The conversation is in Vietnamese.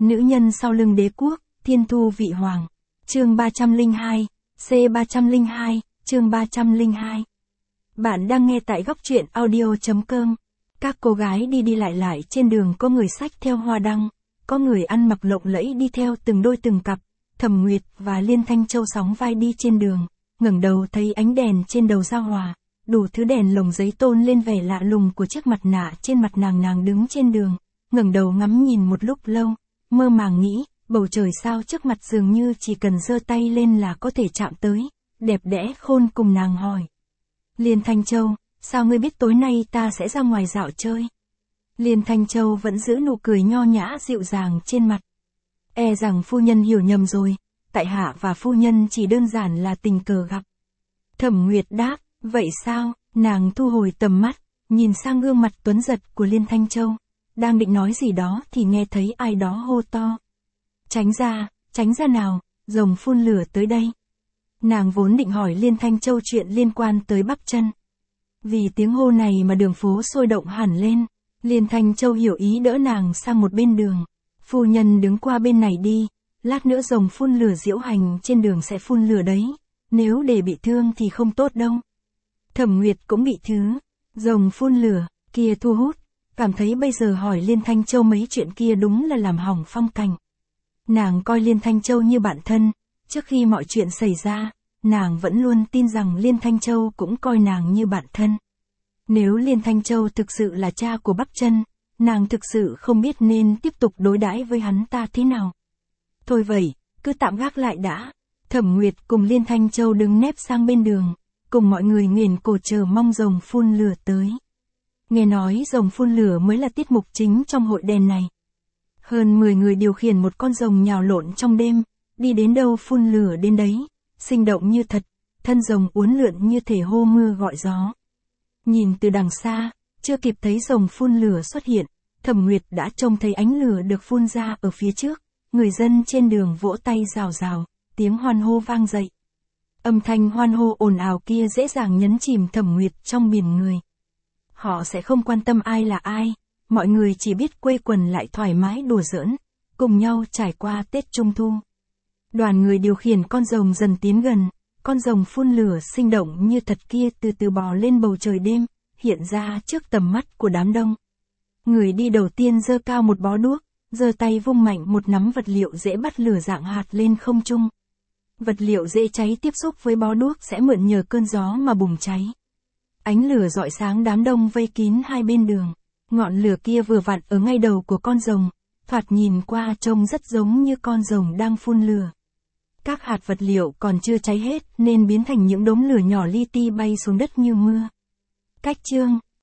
Nữ nhân sau lưng đế quốc, thiên thu vị hoàng. Chương 302, C302, chương 302. Bạn đang nghe tại góc truyện audio.com. Các cô gái đi đi lại trên đường, có người xách theo hoa đăng, có người ăn mặc lộng lẫy đi theo từng đôi từng cặp. Thẩm Nguyệt và Liên Thanh Châu sóng vai đi trên đường, ngẩng đầu thấy ánh đèn trên đầu giao hòa, đủ thứ đèn lồng giấy tôn lên vẻ lạ lùng của chiếc mặt nạ trên mặt nàng. Nàng đứng trên đường, ngẩng đầu ngắm nhìn một lúc lâu, mơ màng nghĩ, bầu trời sao trước mặt dường như chỉ cần giơ tay lên là có thể chạm tới, đẹp đẽ khôn cùng. Nàng hỏi: Liên Thanh Châu, sao ngươi biết tối nay ta sẽ ra ngoài dạo chơi? Liên Thanh Châu vẫn giữ nụ cười nho nhã dịu dàng trên mặt. E rằng phu nhân hiểu nhầm rồi, tại hạ và phu nhân chỉ đơn giản là tình cờ gặp. Thẩm Nguyệt đáp: vậy sao? Nàng thu hồi tầm mắt, nhìn sang gương mặt tuấn giật của Liên Thanh Châu, đang định nói gì đó thì nghe thấy ai đó hô to: tránh ra nào, rồng phun lửa tới đây. Nàng vốn định hỏi Liên Thanh Châu chuyện liên quan tới bắp chân. Vì tiếng hô này mà đường phố sôi động hẳn lên. Liên Thanh Châu hiểu ý đỡ nàng sang một bên đường. Phu nhân đứng qua bên này đi, lát nữa rồng phun lửa diễu hành trên đường sẽ phun lửa đấy, nếu để bị thương thì không tốt đâu. Thẩm Nguyệt cũng bị rồng phun lửa kia thu hút, cảm thấy bây giờ hỏi Liên Thanh Châu mấy chuyện kia đúng là làm hỏng phong cảnh. Nàng coi Liên Thanh Châu như bạn thân, trước khi mọi chuyện xảy ra, nàng vẫn luôn tin rằng Liên Thanh Châu cũng coi nàng như bạn thân. Nếu Liên Thanh Châu thực sự là cha của bắp chân, nàng thực sự không biết nên tiếp tục đối đãi với hắn ta thế nào. Thôi vậy, cứ tạm gác lại đã. Thẩm Nguyệt cùng Liên Thanh Châu đứng nép sang bên đường, cùng mọi người nghiền cổ chờ mong rồng phun lửa tới. Nghe nói rồng phun lửa mới là tiết mục chính trong hội đèn này. Hơn 10 người điều khiển một con rồng nhào lộn trong đêm, đi đến đâu phun lửa đến đấy, sinh động như thật, thân rồng uốn lượn như thể hô mưa gọi gió. Nhìn từ đằng xa, chưa kịp thấy rồng phun lửa xuất hiện, Thẩm Nguyệt đã trông thấy ánh lửa được phun ra ở phía trước, người dân trên đường vỗ tay rào rào, tiếng hoan hô vang dậy. Âm thanh hoan hô ồn ào kia dễ dàng nhấn chìm Thẩm Nguyệt trong biển người. Họ sẽ không quan tâm ai là ai, mọi người chỉ biết quây quần lại thoải mái đùa giỡn, cùng nhau trải qua Tết Trung Thu. Đoàn người điều khiển con rồng dần tiến gần, con rồng phun lửa sinh động như thật kia từ từ bò lên bầu trời đêm, hiện ra trước tầm mắt của đám đông. Người đi đầu tiên giơ cao một bó đuốc, giơ tay vung mạnh một nắm vật liệu dễ bắt lửa dạng hạt lên không trung. Vật liệu dễ cháy tiếp xúc với bó đuốc sẽ mượn nhờ cơn gió mà bùng cháy. Ánh lửa rọi sáng đám đông vây kín hai bên đường. Ngọn lửa kia vừa vặn ở ngay đầu của con rồng, thoạt nhìn qua trông rất giống như con rồng đang phun lửa. Các hạt vật liệu còn chưa cháy hết nên biến thành những đốm lửa nhỏ li ti bay xuống đất như mưa. Cách chương